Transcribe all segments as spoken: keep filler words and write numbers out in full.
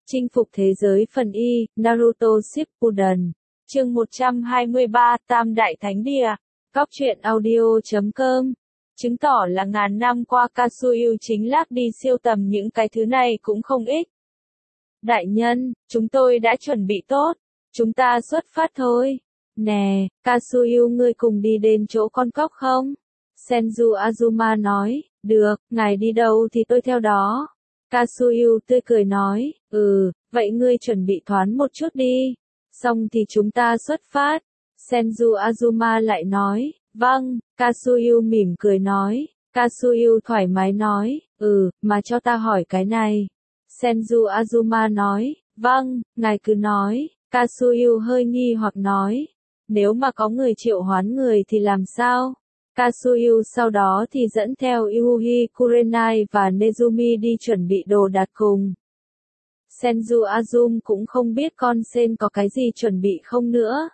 Chinh phục thế giới phần Y, Naruto Shippuden. Chương một trăm hai mươi ba, Tam Đại Thánh Địa. Cóc truyện audio chấm com. Chứng tỏ là ngàn năm qua Kasuyu chính lác đi siêu tầm những cái thứ này cũng không ít. Đại nhân, chúng tôi đã chuẩn bị tốt. Chúng ta xuất phát thôi. Nè, Kasuyu ngươi cùng đi đến chỗ con cóc không? Senju Azuma nói, được, ngài đi đâu thì tôi theo đó. Kasuyu tươi cười nói, ừ, vậy ngươi chuẩn bị thoáng một chút đi. Xong thì chúng ta xuất phát. Senju Azuma lại nói, vâng, Kasuyu mỉm cười nói. Kasuyu thoải mái nói, ừ, mà cho ta hỏi cái này. Senju Azuma nói, vâng, ngài cứ nói. Kasuyu hơi nghi hoặc nói, nếu mà có người triệu hoán người thì làm sao? Kasuyu sau đó thì dẫn theo Yuhi Kurenai và Nezumi đi chuẩn bị đồ đạc cùng. Senju Azum cũng không biết con sen có cái gì chuẩn bị không nữa.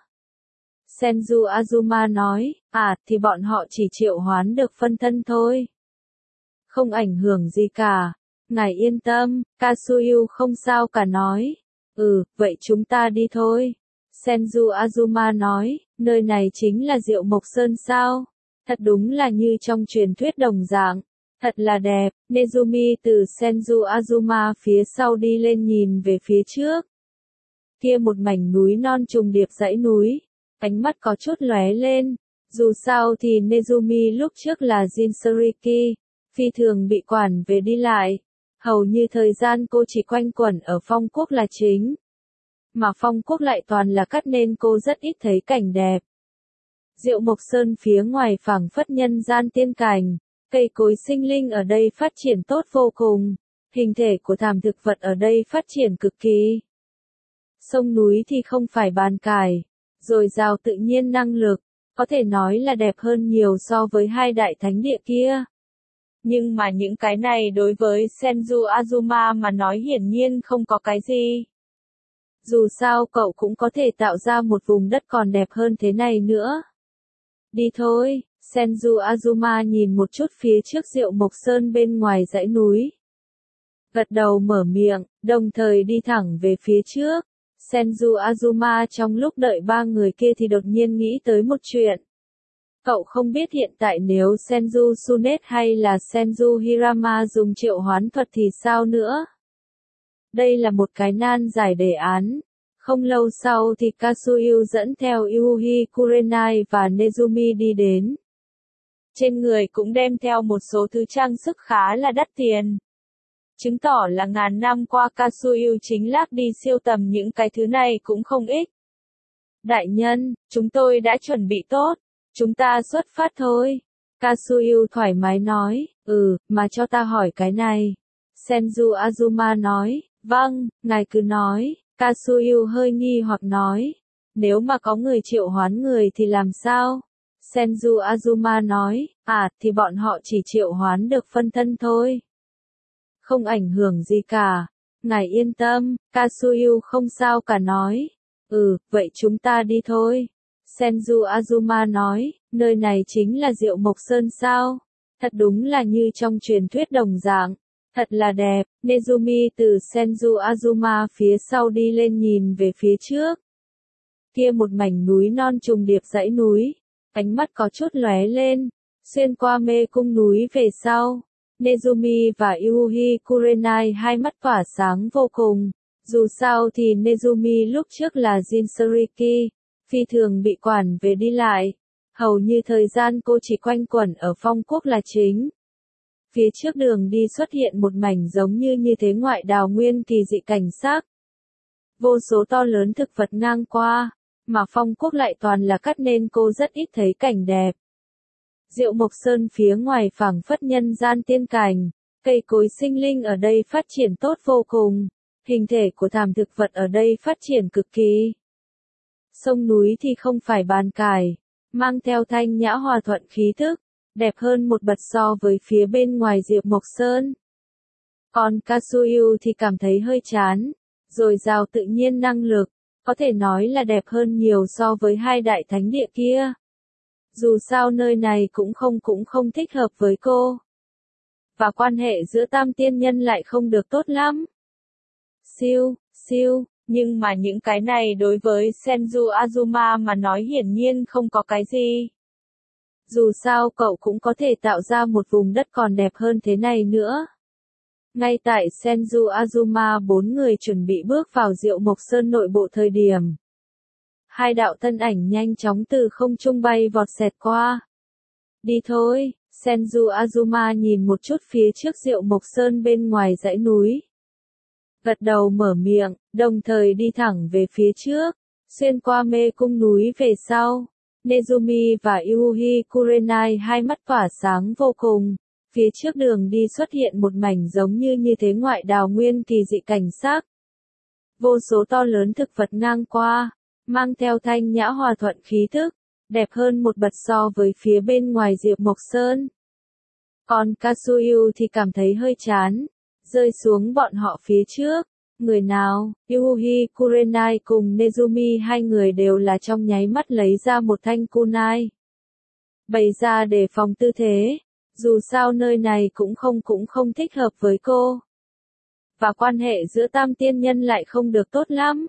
Senju Azuma nói, à thì bọn họ chỉ triệu hoán được phân thân thôi. Không ảnh hưởng gì cả. Ngài yên tâm, Kasuyu không sao cả nói. Ừ, vậy chúng ta đi thôi. Senju Azuma nói, nơi này chính là Diệu Mộc Sơn sao? Thật đúng là như trong truyền thuyết đồng dạng. Thật là đẹp. Nezumi từ Senju Azuma phía sau đi lên nhìn về phía trước. Kia một mảnh núi non trùng điệp dãy núi. Ánh mắt có chút lóe lên. Dù sao thì Nezumi lúc trước là Jinchuriki, phi thường bị quản về đi lại. Hầu như thời gian cô chỉ quanh quẩn ở phong quốc là chính. Mà phong quốc lại toàn là cát nên cô rất ít thấy cảnh đẹp. Diệu Mộc Sơn phía ngoài phảng phất nhân gian tiên cảnh, cây cối sinh linh ở đây phát triển tốt vô cùng, hình thể của thảm thực vật ở đây phát triển cực kỳ. Sông núi thì không phải bàn cãi, dồi dào tự nhiên năng lực, có thể nói là đẹp hơn nhiều so với hai đại thánh địa kia. Nhưng mà những cái này đối với Senju Azuma mà nói hiển nhiên không có cái gì. Dù sao cậu cũng có thể tạo ra một vùng đất còn đẹp hơn thế này nữa. Đi thôi, Senju Azuma nhìn một chút phía trước Diệu Mộc Sơn bên ngoài dãy núi. Gật đầu mở miệng, đồng thời đi thẳng về phía trước. Senju Azuma trong lúc đợi ba người kia thì đột nhiên nghĩ tới một chuyện. Cậu không biết hiện tại nếu Senju Sunet hay là Senju Hirama dùng triệu hoán thuật thì sao nữa? Đây là một cái nan giải đề án. Không lâu sau thì Kasuyu dẫn theo Yuhi Kurenai và Nezumi đi đến. Trên người cũng đem theo một số thứ trang sức khá là đắt tiền. Chứng tỏ là ngàn năm qua Kasuyu chính lác đi siêu tầm những cái thứ này cũng không ít. Đại nhân, chúng tôi đã chuẩn bị tốt. Chúng ta xuất phát thôi. Kasuyu thoải mái nói, ừ, mà cho ta hỏi cái này. Senju Azuma nói, vâng, ngài cứ nói. Kasuyu hơi nghi hoặc nói, nếu mà có người triệu hoán người thì làm sao? Senju Azuma nói, à thì bọn họ chỉ triệu hoán được phân thân thôi. Không ảnh hưởng gì cả. Ngài yên tâm, Kasuyu không sao cả nói. Ừ, vậy chúng ta đi thôi. Senju Azuma nói, nơi này chính là Diệu Mộc Sơn sao? Thật đúng là như trong truyền thuyết đồng dạng. Thật là đẹp. Nezumi từ Senju Azuma phía sau đi lên nhìn về phía trước. Kia một mảnh núi non trùng điệp dãy núi. Ánh mắt có chút lóe lên. Xuyên qua mê cung núi về sau. Nezumi và Yuhi Kurenai hai mắt tỏa sáng vô cùng. Dù sao thì Nezumi lúc trước là Jinchuriki, phi thường bị quản về đi lại. Hầu như thời gian cô chỉ quanh quẩn ở phong quốc là chính. Phía trước đường đi xuất hiện một mảnh giống như như thế ngoại đào nguyên kỳ dị cảnh sắc. Vô số to lớn thực vật ngang qua, mà phong quốc lại toàn là cát nên cô rất ít thấy cảnh đẹp. Diệu Mộc Sơn phía ngoài phảng phất nhân gian tiên cảnh, cây cối sinh linh ở đây phát triển tốt vô cùng, hình thể của thảm thực vật ở đây phát triển cực kỳ. Sông núi thì không phải bàn cãi, mang theo thanh nhã hòa thuận khí thức. Đẹp hơn một bậc so với phía bên ngoài Diệu Mộc Sơn. Còn Kasuyu thì cảm thấy hơi chán, dồi dào tự nhiên năng lực, có thể nói là đẹp hơn nhiều so với hai đại thánh địa kia. Dù sao nơi này cũng không cũng không thích hợp với cô. Và quan hệ giữa tam tiên nhân lại không được tốt lắm. siêu, siêu, nhưng mà những cái này đối với Senju Azuma mà nói hiển nhiên không có cái gì. Dù sao cậu cũng có thể tạo ra một vùng đất còn đẹp hơn thế này nữa. Ngay tại Senju Azuma bốn người chuẩn bị bước vào Diệu Mộc Sơn nội bộ thời điểm. Hai đạo thân ảnh nhanh chóng từ không trung bay vọt xẹt qua. Đi thôi, Senju Azuma nhìn một chút phía trước Diệu Mộc Sơn bên ngoài dãy núi. Gật đầu mở miệng, đồng thời đi thẳng về phía trước, xuyên qua mê cung núi về sau. Nezumi và Yuhi Kurenai hai mắt tỏa sáng vô cùng. Phía trước đường đi xuất hiện một mảnh giống như như thế ngoại đào nguyên kỳ dị cảnh sắc. Vô số to lớn thực vật ngang qua, mang theo thanh nhã hòa thuận khí thức, đẹp hơn một bậc so với phía bên ngoài Diệu Mộc Sơn. Còn Kasuyu thì cảm thấy hơi chán, rơi xuống bọn họ phía trước. Người nào, Yuhi Kurenai cùng Nezumi hai người đều là trong nháy mắt lấy ra một thanh kunai. Bày ra để phòng tư thế, dù sao nơi này cũng không cũng không thích hợp với cô. Và quan hệ giữa tam tiên nhân lại không được tốt lắm.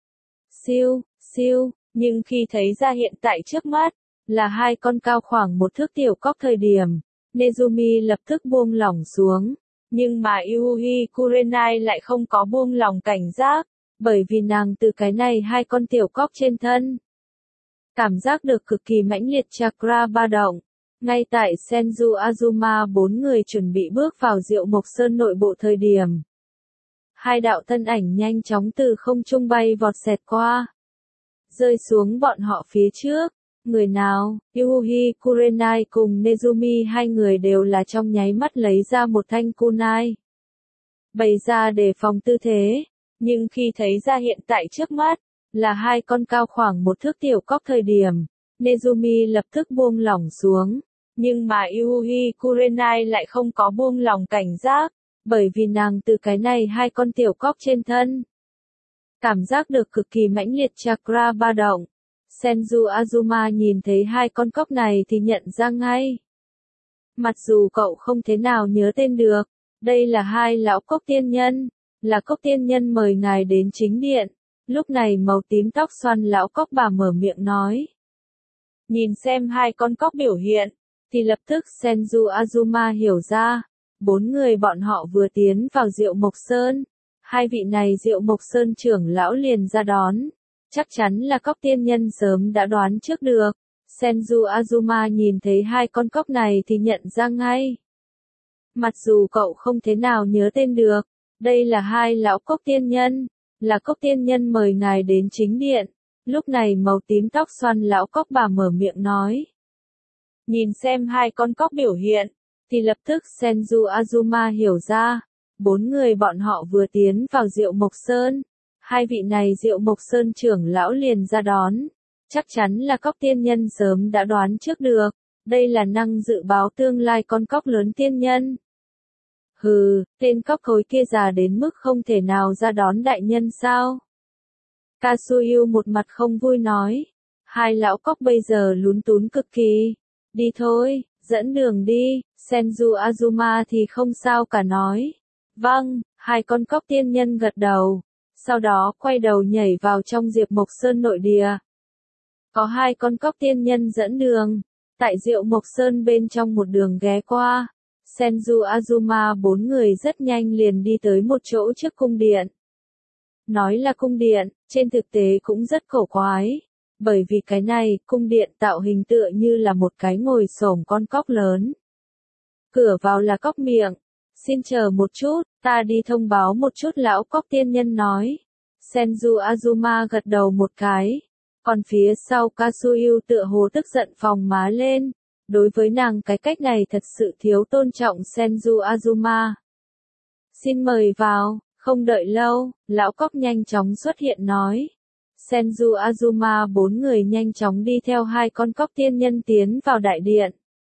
Siêu, siêu, nhưng khi thấy ra hiện tại trước mắt, là hai con cao khoảng một thước tiểu cóc thời điểm, Nezumi lập tức buông lỏng xuống. Nhưng mà Yuhi Kurenai lại không có buông lòng cảnh giác, bởi vì nàng từ cái này hai con tiểu cóc trên thân. Cảm giác được cực kỳ mãnh liệt chakra ba động. Ngay tại Senju Azuma bốn người chuẩn bị bước vào Diệu Mộc Sơn nội bộ thời điểm. Hai đạo thân ảnh nhanh chóng từ không trung bay vọt xẹt qua. Rơi xuống bọn họ phía trước. Người nào, Yuhi Kurenai cùng Nezumi hai người đều là trong nháy mắt lấy ra một thanh kunai. Bày ra để phòng tư thế, nhưng khi thấy ra hiện tại trước mắt, là hai con cao khoảng một thước tiểu cóc thời điểm, Nezumi lập tức buông lỏng xuống, nhưng mà Yuhi Kurenai lại không có buông lỏng cảnh giác, bởi vì nàng từ cái này hai con tiểu cóc trên thân. Cảm giác được cực kỳ mãnh liệt chakra ba động. Senju Azuma nhìn thấy hai con cóc này thì nhận ra ngay. Mặc dù cậu không thế nào nhớ tên được, đây là hai lão cốc tiên nhân, là cốc tiên nhân mời ngài đến chính điện. Lúc này màu tím tóc xoăn lão cốc bà mở miệng nói. Nhìn xem hai con cóc biểu hiện, thì lập tức Senju Azuma hiểu ra, bốn người bọn họ vừa tiến vào Diệu Mộc Sơn, hai vị này Diệu Mộc Sơn trưởng lão liền ra đón. Chắc chắn là cóc tiên nhân sớm đã đoán trước được. Senju Azuma nhìn thấy hai con cóc này thì nhận ra ngay. Mặc dù cậu không thế nào nhớ tên được, đây là hai lão cóc tiên nhân, là cóc tiên nhân mời ngài đến chính điện. Lúc này màu tím tóc xoăn lão cóc bà mở miệng nói. Nhìn xem hai con cóc biểu hiện, thì lập tức Senju Azuma hiểu ra, bốn người bọn họ vừa tiến vào Diệu Mộc Sơn. Hai vị này Diệu Mộc Sơn trưởng lão liền ra đón. Chắc chắn là cóc tiên nhân sớm đã đoán trước được. Đây là năng dự báo tương lai con cóc lớn tiên nhân. Hừ, tên cóc khối kia già đến mức không thể nào ra đón đại nhân sao? Kasuyu một mặt không vui nói. Hai lão cóc bây giờ lún tún cực kỳ. Đi thôi, dẫn đường đi. Senju Azuma thì không sao cả nói. Vâng, hai con cóc tiên nhân gật đầu. Sau đó quay đầu nhảy vào trong Diệp Mộc Sơn nội địa. Có hai con cóc tiên nhân dẫn đường. Tại Diệu Mộc Sơn bên trong một đường ghé qua. Senju Azuma bốn người rất nhanh liền đi tới một chỗ trước cung điện. Nói là cung điện, trên thực tế cũng rất cổ quái. Bởi vì cái này, cung điện tạo hình tựa như là một cái ngồi xổm con cóc lớn. Cửa vào là cóc miệng. Xin chờ một chút, ta đi thông báo một chút lão cóc tiên nhân nói. Senju Azuma gật đầu một cái. Còn phía sau Kasuyu tựa hồ tức giận phồng má lên. Đối với nàng cái cách này thật sự thiếu tôn trọng Senju Azuma. Xin mời vào, không đợi lâu, lão cóc nhanh chóng xuất hiện nói. Senju Azuma bốn người nhanh chóng đi theo hai con cóc tiên nhân tiến vào đại điện.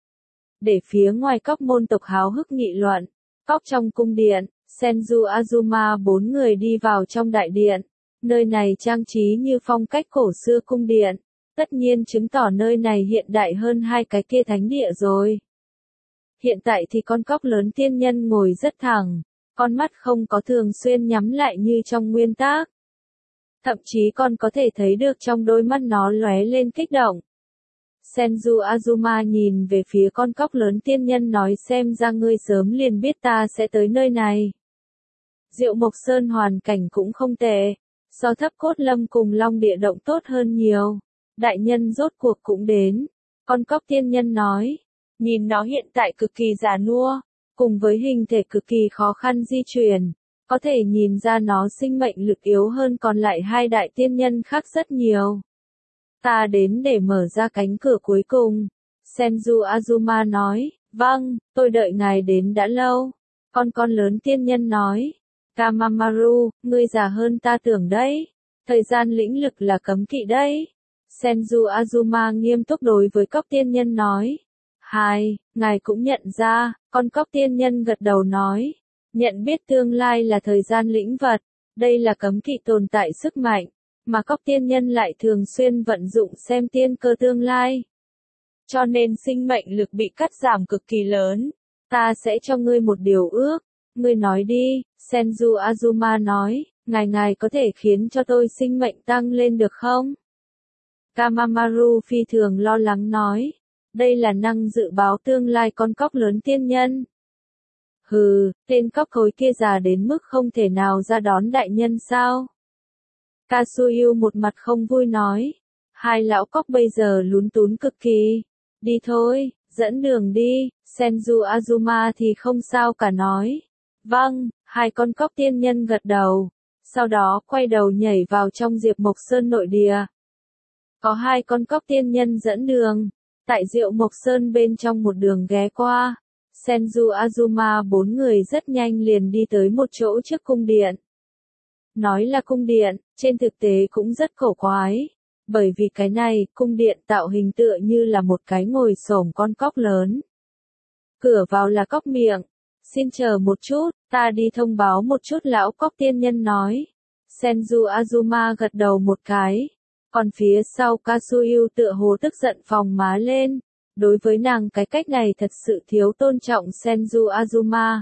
Để phía ngoài cóc môn tộc háo hức nghị luận. Cóc trong cung điện, Senju Azuma bốn người đi vào trong đại điện. Nơi này trang trí như phong cách cổ xưa cung điện. Tất nhiên chứng tỏ nơi này hiện đại hơn hai cái kia thánh địa rồi. Hiện tại thì con cóc lớn tiên nhân ngồi rất thẳng. Con mắt không có thường xuyên nhắm lại như trong nguyên tác. Thậm chí con có thể thấy được trong đôi mắt nó lóe lên kích động. Senju Azuma nhìn về phía con cóc lớn tiên nhân nói xem ra ngươi sớm liền biết ta sẽ tới nơi này. Diệu Mộc Sơn hoàn cảnh cũng không tệ, so Thấp Cốt Lâm cùng Long Địa Động tốt hơn nhiều. Đại nhân rốt cuộc cũng đến. Con cóc tiên nhân nói, nhìn nó hiện tại cực kỳ già nua, cùng với hình thể cực kỳ khó khăn di chuyển, có thể nhìn ra nó sinh mệnh lực yếu hơn còn lại hai đại tiên nhân khác rất nhiều. Ta đến để mở ra cánh cửa cuối cùng. Senju Azuma nói, vâng, tôi đợi ngài đến đã lâu. Con con lớn tiên nhân nói, Kamamaru, ngươi già hơn ta tưởng đấy. Thời gian lĩnh lực là cấm kỵ đấy. Senju Azuma nghiêm túc đối với cóc tiên nhân nói. Hai, ngài cũng nhận ra, con cóc tiên nhân gật đầu nói. Nhận biết tương lai là thời gian lĩnh vật, đây là cấm kỵ tồn tại sức mạnh, mà cóc tiên nhân lại thường xuyên vận dụng xem tiên cơ tương lai. Cho nên sinh mệnh lực bị cắt giảm cực kỳ lớn. Ta sẽ cho ngươi một điều ước. Ngươi nói đi, Senju Azuma nói, ngài ngài có thể khiến cho tôi sinh mệnh tăng lên được không? Kamamaru phi thường lo lắng nói, đây là năng dự báo tương lai con cóc lớn tiên nhân. Hừ, tên cóc khối kia già đến mức không thể nào ra đón đại nhân sao? Kasuyu một mặt không vui nói, hai lão cóc bây giờ lún tún cực kỳ. Đi thôi, dẫn đường đi. Senju Azuma thì không sao cả nói. Vâng, hai con cóc tiên nhân gật đầu, sau đó quay đầu nhảy vào trong Diệp Mộc Sơn nội địa. Có hai con cóc tiên nhân dẫn đường, tại Diệu Mộc Sơn bên trong một đường ghé qua. Senju Azuma bốn người rất nhanh liền đi tới một chỗ trước cung điện. Nói là cung điện, trên thực tế cũng rất cổ quái. Bởi vì cái này, cung điện tạo hình tựa như là một cái ngồi xổm con cóc lớn. Cửa vào là cóc miệng. Xin chờ một chút, ta đi thông báo một chút lão cóc tiên nhân nói. Senju Azuma gật đầu một cái. Còn phía sau Kasuyu tựa hồ tức giận phồng má lên. Đối với nàng cái cách này thật sự thiếu tôn trọng Senju Azuma.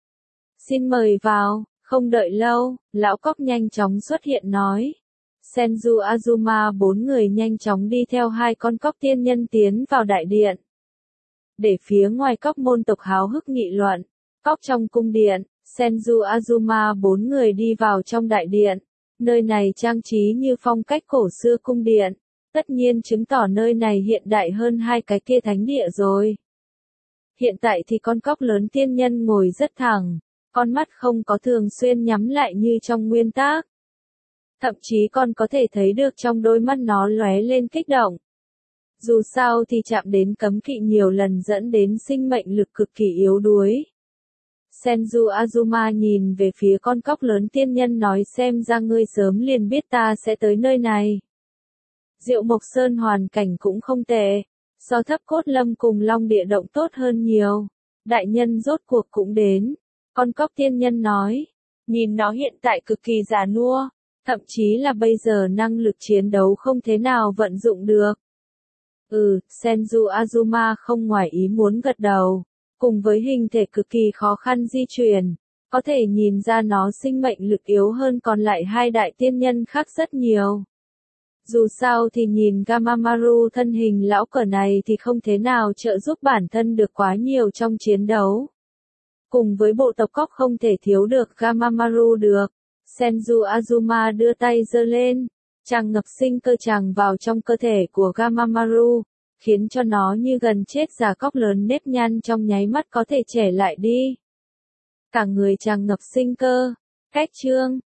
Xin mời vào, không đợi lâu, lão cóc nhanh chóng xuất hiện nói. Senju Azuma bốn người nhanh chóng đi theo hai con cóc tiên nhân tiến vào đại điện. Để phía ngoài cóc môn tộc háo hức nghị luận, cóc trong cung điện, Senju Azuma bốn người đi vào trong đại điện. Nơi này trang trí như phong cách cổ xưa cung điện, tất nhiên chứng tỏ nơi này hiện đại hơn hai cái kia thánh địa rồi. Hiện tại thì con cóc lớn tiên nhân ngồi rất thẳng, con mắt không có thường xuyên nhắm lại như trong nguyên tác. Thậm chí con có thể thấy được trong đôi mắt nó lóe lên kích động. Dù sao thì chạm đến cấm kỵ nhiều lần dẫn đến sinh mệnh lực cực kỳ yếu đuối. Senju Azuma nhìn về phía con cóc lớn tiên nhân nói xem ra ngươi sớm liền biết ta sẽ tới nơi này. Diệu Mộc Sơn hoàn cảnh cũng không tệ, so Thấp Cốt Lâm cùng Long Địa Động tốt hơn nhiều. Đại nhân rốt cuộc cũng đến. Con cóc tiên nhân nói, nhìn nó hiện tại cực kỳ già nua, thậm chí là bây giờ năng lực chiến đấu không thế nào vận dụng được. Ừ, Senju Azuma không ngoài ý muốn gật đầu. Cùng với hình thể cực kỳ khó khăn di chuyển, có thể nhìn ra nó sinh mệnh lực yếu hơn còn lại hai đại tiên nhân khác rất nhiều. Dù sao thì nhìn Kamamaru thân hình lão cờ này thì không thế nào trợ giúp bản thân được quá nhiều trong chiến đấu. Cùng với bộ tộc cóc không thể thiếu được Kamamaru được. Senju Azuma đưa tay giơ lên, tràn ngập sinh cơ tràn vào trong cơ thể của Kamamaru, khiến cho nó như gần chết già cóc lớn nếp nhăn trong nháy mắt có thể trẻ lại đi. Cả người tràn ngập sinh cơ. Cách chương